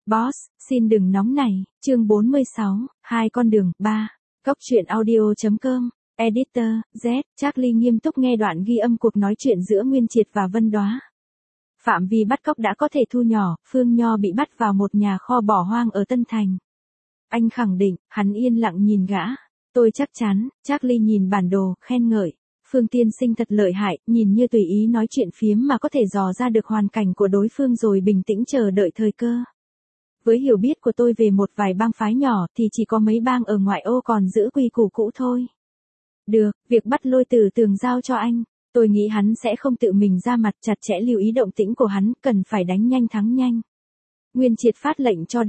Boss, xin đừng nóng này, chương 46, hai con đường, 3. Cốc truyện audio.com, Editor, Z, Charlie nghiêm túc nghe đoạn ghi âm cuộc nói chuyện giữa Nguyên Triệt và Vân Đóa. Phạm vi bắt cóc đã có thể thu nhỏ, Phương Nho bị bắt vào một nhà kho bỏ hoang ở Tân Thành. Anh khẳng định, hắn yên lặng nhìn gã. Tôi chắc chắn, Charlie nhìn bản đồ, khen ngợi. Phương tiên sinh thật lợi hại, nhìn như tùy ý nói chuyện phiếm mà có thể dò ra được hoàn cảnh của đối phương rồi bình tĩnh chờ đợi thời cơ. Với hiểu biết của tôi về một vài bang phái nhỏ thì chỉ có mấy bang ở ngoại ô còn giữ quy củ cũ thôi. Được, việc bắt Lôi Tử Tường giao cho anh. Tôi nghĩ hắn sẽ không tự mình ra mặt, chặt chẽ lưu ý động tĩnh của hắn, cần phải đánh nhanh thắng nhanh. Nguyên Triệt phát lệnh cho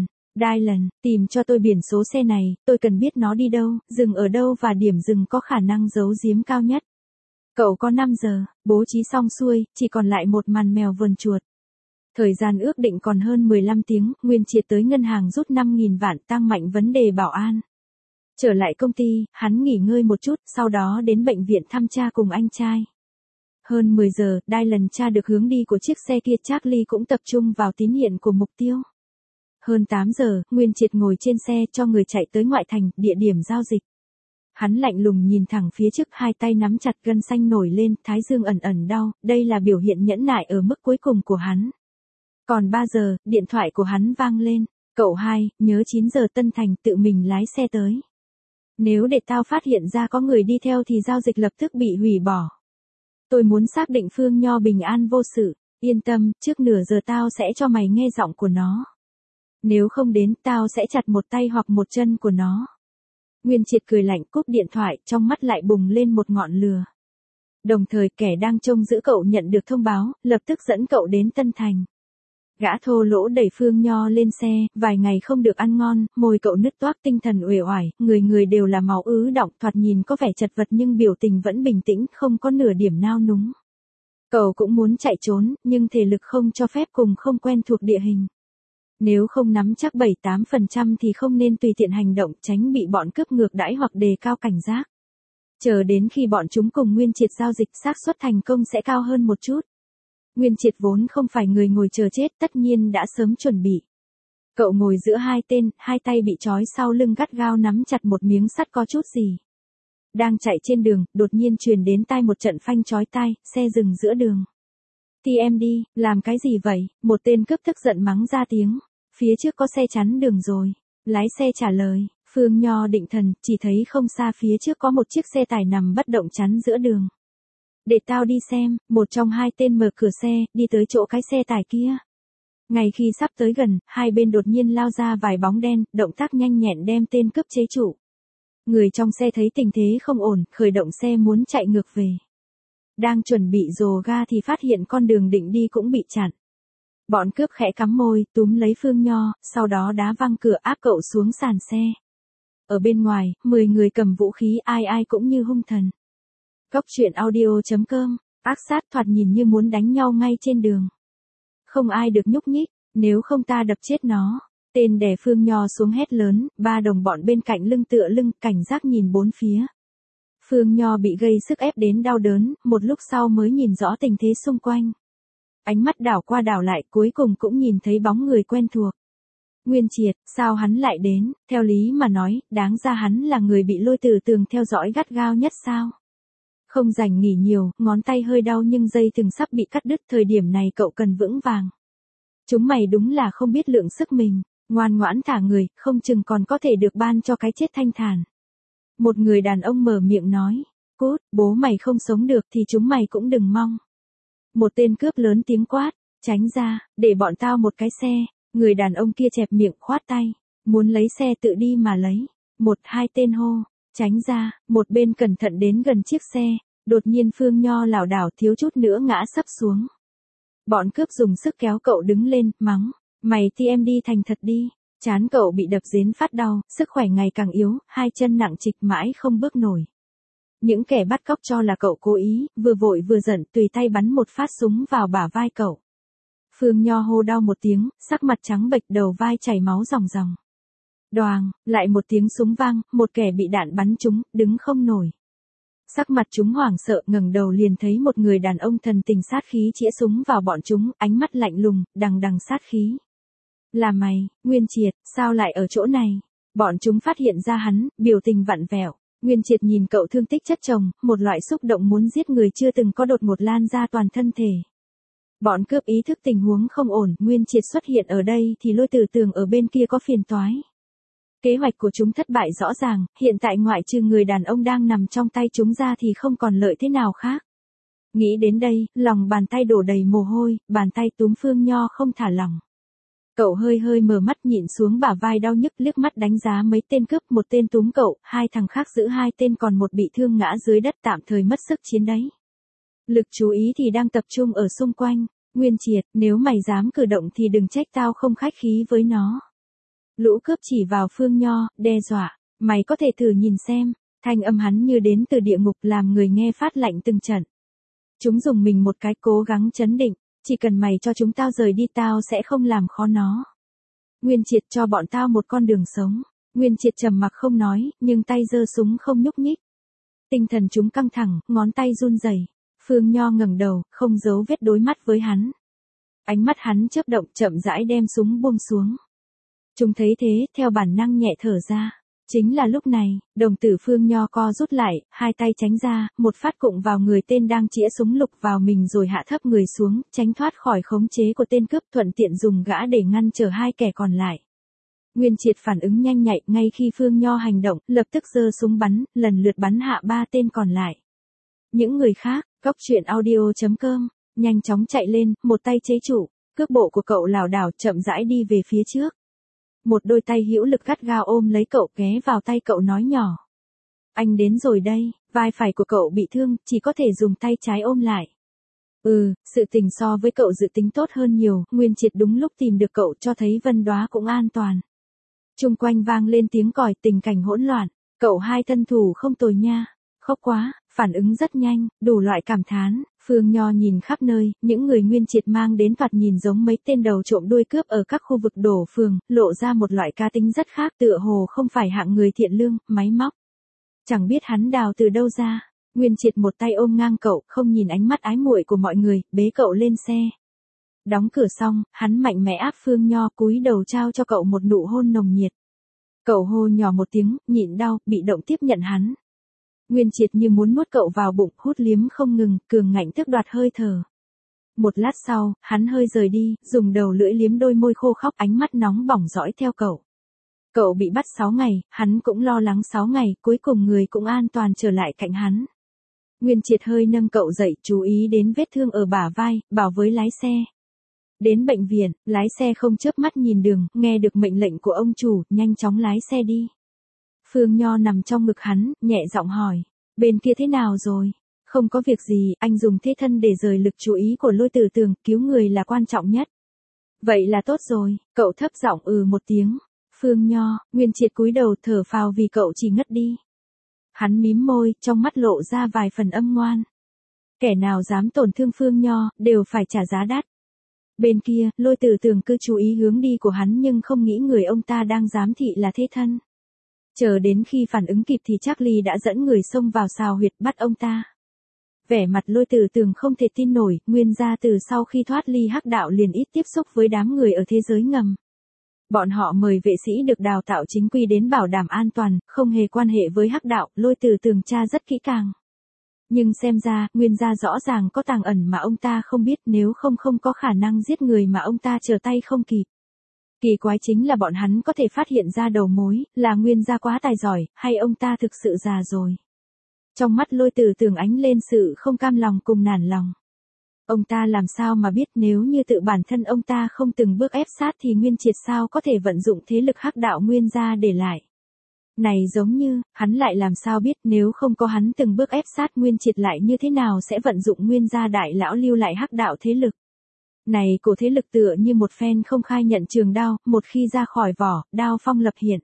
Dylan, tìm cho tôi biển số xe này, tôi cần biết nó đi đâu, dừng ở đâu và điểm dừng có khả năng giấu giếm cao nhất. Cậu có 5 giờ, bố trí xong xuôi, chỉ còn lại một màn mèo vườn chuột. Thời gian ước định còn hơn 15 tiếng, Nguyên Triệt tới ngân hàng rút 5.000 vạn tăng mạnh vấn đề bảo an. Trở lại công ty, hắn nghỉ ngơi một chút, sau đó đến bệnh viện thăm cha cùng anh trai. Hơn 10 giờ, Dylan tra được hướng đi của chiếc xe kia, Charlie cũng tập trung vào tín hiệu của mục tiêu. Hơn 8 giờ, Nguyên Triệt ngồi trên xe cho người chạy tới ngoại thành, địa điểm giao dịch. Hắn lạnh lùng nhìn thẳng phía trước, hai tay nắm chặt, gân xanh nổi lên, thái dương ẩn ẩn đau, đây là biểu hiện nhẫn nại ở mức cuối cùng của hắn. Còn 3 giờ, điện thoại của hắn vang lên. Cậu hai, nhớ 9 giờ Tân Thành, tự mình lái xe tới. Nếu để tao phát hiện ra có người đi theo thì giao dịch lập tức bị hủy bỏ. Tôi muốn xác định Phương Nho bình an vô sự. Yên tâm, trước nửa giờ tao sẽ cho mày nghe giọng của nó. Nếu không đến, tao sẽ chặt một tay hoặc một chân của nó. Nguyên Triệt cười lạnh, cúp điện thoại, trong mắt lại bùng lên một ngọn lửa. Đồng thời, kẻ đang trông giữ cậu nhận được thông báo, lập tức dẫn cậu đến Tân Thành. Gã thô lỗ đẩy Phương Nho lên xe, vài ngày không được ăn ngon, môi cậu nứt toác, tinh thần uể oải, người đều là máu ứ đọng, thoạt nhìn có vẻ chật vật nhưng biểu tình vẫn bình tĩnh, không có nửa điểm nao núng. Cậu cũng muốn chạy trốn, nhưng thể lực không cho phép cùng không quen thuộc địa hình. Nếu không nắm chắc 7-8% thì không nên tùy tiện hành động, tránh bị bọn cướp ngược đãi hoặc đề cao cảnh giác. Chờ đến khi bọn chúng cùng Nguyên Triệt giao dịch, xác suất thành công sẽ cao hơn một chút. Nguyên Triệt vốn không phải người ngồi chờ chết, tất nhiên đã sớm chuẩn bị. Cậu ngồi giữa hai tên, hai tay bị trói sau lưng gắt gao nắm chặt một miếng sắt có chút gì. Đang chạy trên đường, đột nhiên truyền đến tai một trận phanh chói tai, xe dừng giữa đường. Thì em đi, làm cái gì vậy? Một tên cướp tức giận mắng ra tiếng. Phía trước có xe chắn đường rồi. Lái xe trả lời, Phương Nho định thần, chỉ thấy không xa phía trước có một chiếc xe tải nằm bất động chắn giữa đường. Để tao đi xem, một trong hai tên mở cửa xe, đi tới chỗ cái xe tải kia. Ngay khi sắp tới gần, hai bên đột nhiên lao ra vài bóng đen, động tác nhanh nhẹn đem tên cướp chế trụ. Người trong xe thấy tình thế không ổn, khởi động xe muốn chạy ngược về. Đang chuẩn bị dồ ga thì phát hiện con đường định đi cũng bị chặn. Bọn cướp khẽ cắm môi, túm lấy Phương Nho, sau đó đá văng cửa áp cậu xuống sàn xe. Ở bên ngoài, 10 người cầm vũ khí, ai ai cũng như hung thần. Cốc truyện audio.com, ác sát thoạt nhìn như muốn đánh nhau ngay trên đường. Không ai được nhúc nhích, nếu không ta đập chết nó. Tên đè Phương Nho xuống hét lớn, ba đồng bọn bên cạnh lưng tựa lưng, cảnh giác nhìn bốn phía. Phương Nho bị gây sức ép đến đau đớn, một lúc sau mới nhìn rõ tình thế xung quanh. Ánh mắt đảo qua đảo lại, cuối cùng cũng nhìn thấy bóng người quen thuộc. Nguyên Triệt, sao hắn lại đến? Theo lý mà nói, đáng ra hắn là người bị Lôi Tử Tường theo dõi gắt gao nhất sao? Không rảnh nghỉ nhiều, ngón tay hơi đau nhưng dây thừng sắp bị cắt đứt, thời điểm này cậu cần vững vàng. Chúng mày đúng là không biết lượng sức mình, ngoan ngoãn thả người, không chừng còn có thể được ban cho cái chết thanh thản. Một người đàn ông mở miệng nói, cút, bố mày không sống được thì chúng mày cũng đừng mong. Một tên cướp lớn tiếng quát, tránh ra, để bọn tao một cái xe. Người đàn ông kia chẹp miệng khoát tay, muốn lấy xe tự đi mà lấy. Một hai tên hô, tránh ra, một bên cẩn thận đến gần chiếc xe, đột nhiên Phương Nho lảo đảo thiếu chút nữa ngã sấp xuống. Bọn cướp dùng sức kéo cậu đứng lên, mắng, mày thì em đi thành thật đi. Trán cậu bị đập đến phát đau, sức khỏe ngày càng yếu, hai chân nặng trịch mãi không bước nổi. Những kẻ bắt cóc cho là cậu cố ý, vừa vội vừa giận, tùy tay bắn một phát súng vào bả vai cậu. Phương Nho hô đau một tiếng, sắc mặt trắng bệch, đầu vai chảy máu ròng ròng. Đoàng, lại một tiếng súng vang, một kẻ bị đạn bắn trúng, đứng không nổi. Sắc mặt chúng hoảng sợ, ngẩng đầu liền thấy một người đàn ông thần tình sát khí chĩa súng vào bọn chúng, ánh mắt lạnh lùng, đằng đằng sát khí. Là mày, Nguyên Triệt, sao lại ở chỗ này? Bọn chúng phát hiện ra hắn, biểu tình vặn vẹo. Nguyên Triệt nhìn cậu thương tích chất chồng, một loại xúc động muốn giết người chưa từng có đột ngột lan ra toàn thân thể. Bọn cướp ý thức tình huống không ổn, Nguyên Triệt xuất hiện ở đây thì Lôi Tử Tường ở bên kia có phiền toái. Kế hoạch của chúng thất bại rõ ràng, hiện tại ngoại trừ người đàn ông đang nằm trong tay chúng ra thì không còn lợi thế nào khác. Nghĩ đến đây, lòng bàn tay đổ đầy mồ hôi, bàn tay túm Phương Nho không thả lỏng. Cậu hơi hơi mở mắt nhìn xuống bả vai đau nhức, liếc mắt đánh giá mấy tên cướp, một tên túm cậu, hai thằng khác giữ hai tên, còn một bị thương ngã dưới đất tạm thời mất sức chiến đấy. Lực chú ý thì đang tập trung ở xung quanh. Nguyên Triệt, nếu mày dám cử động thì đừng trách tao không khách khí với nó. Lũ cướp chỉ vào Phương Nho, đe dọa, mày có thể thử nhìn xem. Thanh âm hắn như đến từ địa ngục làm người nghe phát lạnh từng trận. Chúng dùng mình một cái, cố gắng trấn định, chỉ cần mày cho chúng tao rời đi tao sẽ không làm khó nó. Nguyên Triệt, cho bọn tao một con đường sống. Nguyên Triệt trầm mặc không nói, nhưng tay giơ súng không nhúc nhích. Tinh thần chúng căng thẳng, ngón tay run rẩy. Phương Nho ngẩng đầu, không giấu vết đối mắt với hắn. Ánh mắt hắn chớp động, chậm rãi đem súng buông xuống. Chúng thấy thế, theo bản năng nhẹ thở ra. Chính là lúc này, đồng tử Phương Nho co rút lại, hai tay tránh ra, một phát cụng vào người tên đang chĩa súng lục vào mình rồi hạ thấp người xuống, tránh thoát khỏi khống chế của tên cướp, thuận tiện dùng gã để ngăn trở hai kẻ còn lại. Nguyên Triệt phản ứng nhanh nhạy, ngay khi Phương Nho hành động, lập tức giơ súng bắn, lần lượt bắn hạ ba tên còn lại. Những người khác, Góc Truyện Audio.com, nhanh chóng chạy lên, một tay chế trụ, cước bộ của cậu lảo đảo chậm rãi đi về phía trước. Một đôi tay hữu lực gắt gao ôm lấy cậu, ghé vào tay cậu nói nhỏ. Anh đến rồi đây, vai phải của cậu bị thương, chỉ có thể dùng tay trái ôm lại. Sự tình so với cậu dự tính tốt hơn nhiều, Nguyên Triệt đúng lúc tìm được cậu, cho thấy Vân Đóa cũng an toàn. Chung quanh vang lên tiếng còi, tình cảnh hỗn loạn, cậu hai thân thủ không tồi nha, khóc quá, phản ứng rất nhanh, đủ loại cảm thán. Phương Nho nhìn khắp nơi, những người Nguyên Triệt mang đến thoạt nhìn giống mấy tên đầu trộm đuôi cướp ở các khu vực đổ phường, lộ ra một loại cá tính rất khác, tựa hồ không phải hạng người thiện lương, máy móc. Chẳng biết hắn đào từ đâu ra. Nguyên Triệt một tay ôm ngang cậu, không nhìn ánh mắt ái muội của mọi người, bế cậu lên xe. Đóng cửa xong, hắn mạnh mẽ áp Phương Nho, cúi đầu trao cho cậu một nụ hôn nồng nhiệt. Cậu hô nhỏ một tiếng, nhịn đau, bị động tiếp nhận hắn. Nguyên Triệt như muốn nuốt cậu vào bụng, hút liếm không ngừng, cường ngạnh tước đoạt hơi thở. Một lát sau, hắn hơi rời đi, dùng đầu lưỡi liếm đôi môi khô khóc, ánh mắt nóng bỏng dõi theo cậu. Cậu bị bắt 6 ngày, hắn cũng lo lắng 6 ngày, cuối cùng người cũng an toàn trở lại cạnh hắn. Nguyên Triệt hơi nâng cậu dậy, chú ý đến vết thương ở bả vai, bảo với lái xe. Đến bệnh viện, lái xe không chớp mắt nhìn đường, nghe được mệnh lệnh của ông chủ, nhanh chóng lái xe đi. Phương Nho nằm trong ngực hắn, nhẹ giọng hỏi, bên kia thế nào rồi? Không có việc gì, anh dùng thế thân để rời lực chú ý của Lôi Tử Tường, cứu người là quan trọng nhất. Vậy là tốt rồi, cậu thấp giọng một tiếng. Phương Nho, Nguyên Triệt cúi đầu thở phào vì cậu chỉ ngất đi. Hắn mím môi, trong mắt lộ ra vài phần âm ngoan. Kẻ nào dám tổn thương Phương Nho, đều phải trả giá đắt. Bên kia, Lôi Tử Tường cứ chú ý hướng đi của hắn nhưng không nghĩ người ông ta đang giám thị là thế thân. Chờ đến khi phản ứng kịp thì Charlie đã dẫn người xông vào xào huyệt bắt ông ta. Vẻ mặt Lôi Tử Tường không thể tin nổi, nguyên gia từ sau khi thoát ly hắc đạo liền ít tiếp xúc với đám người ở thế giới ngầm. Bọn họ mời vệ sĩ được đào tạo chính quy đến bảo đảm an toàn, không hề quan hệ với hắc đạo, Lôi Tử Tường tra rất kỹ càng. Nhưng xem ra, nguyên gia rõ ràng có tàng ẩn mà ông ta không biết, nếu không có khả năng giết người mà ông ta trở tay không kịp. Kỳ quái chính là bọn hắn có thể phát hiện ra đầu mối, là nguyên gia quá tài giỏi, hay ông ta thực sự già rồi. Trong mắt Lôi Tử Tường ánh lên sự không cam lòng cùng nản lòng. Ông ta làm sao mà biết, nếu như tự bản thân ông ta không từng bước ép sát thì Nguyên Triệt sao có thể vận dụng thế lực hắc đạo nguyên gia để lại. Này giống như, hắn lại làm sao biết nếu không có hắn từng bước ép sát Nguyên Triệt lại như thế nào sẽ vận dụng nguyên gia đại lão lưu lại hắc đạo thế lực. Này cổ thế lực tựa như một phen không khai nhận trường đao, một khi ra khỏi vỏ, đao phong lập hiện.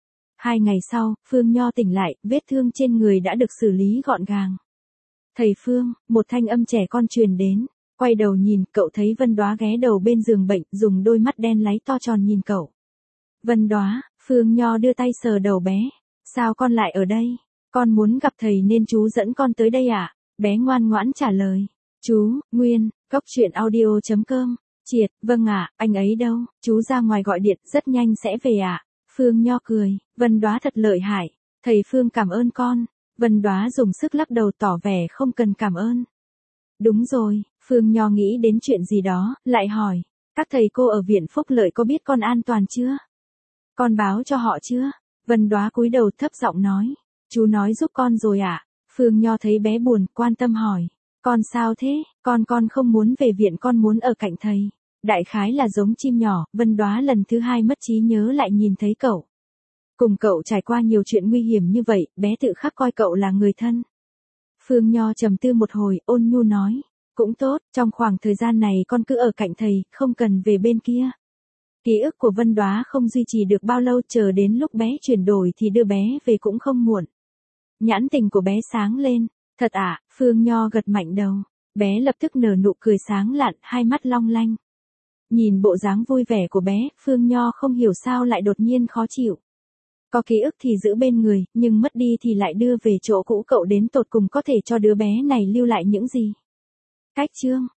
2 ngày sau, Phương Nho tỉnh lại, vết thương trên người đã được xử lý gọn gàng. Thầy Phương, một thanh âm trẻ con truyền đến, quay đầu nhìn, cậu thấy Vân Đóa ghé đầu bên giường bệnh, dùng đôi mắt đen láy to tròn nhìn cậu. Vân Đóa, Phương Nho đưa tay sờ đầu bé, sao con lại ở đây? Con muốn gặp thầy nên chú dẫn con tới đây ạ? Bé ngoan ngoãn trả lời, chú, Nguyên, Góc Truyện Audio.com Triệt, vâng ạ, anh ấy đâu, chú ra ngoài gọi điện, rất nhanh sẽ về ạ. Phương Nho cười, Vân Đoá thật lợi hại, thầy Phương cảm ơn con. Vân Đoá dùng sức lắc đầu tỏ vẻ không cần cảm ơn. Đúng rồi, Phương Nho nghĩ đến chuyện gì đó, lại hỏi, các thầy cô ở viện phúc lợi có biết con an toàn chưa? Con báo cho họ chưa? Vân Đoá cúi đầu thấp giọng nói, chú nói giúp con rồi ạ. Phương Nho thấy bé buồn, quan tâm hỏi, con sao thế, con không muốn về viện, con muốn ở cạnh thầy. Đại khái là giống chim nhỏ, Vân Đoá lần thứ hai mất trí nhớ lại nhìn thấy cậu. Cùng cậu trải qua nhiều chuyện nguy hiểm như vậy, bé tự khắc coi cậu là người thân. Phương Nho trầm tư một hồi, ôn nhu nói, cũng tốt, trong khoảng thời gian này con cứ ở cạnh thầy, không cần về bên kia. Ký ức của Vân Đoá không duy trì được bao lâu, chờ đến lúc bé chuyển đổi thì đưa bé về cũng không muộn. Nhãn tình của bé sáng lên, thật ạ, Phương Nho gật mạnh đầu, bé lập tức nở nụ cười sáng lạn, hai mắt long lanh. Nhìn bộ dáng vui vẻ của bé, Phương Nho không hiểu sao lại đột nhiên khó chịu. Có ký ức thì giữ bên người, nhưng mất đi thì lại đưa về chỗ cũ, cậu đến tột cùng có thể cho đứa bé này lưu lại những gì? Cách chương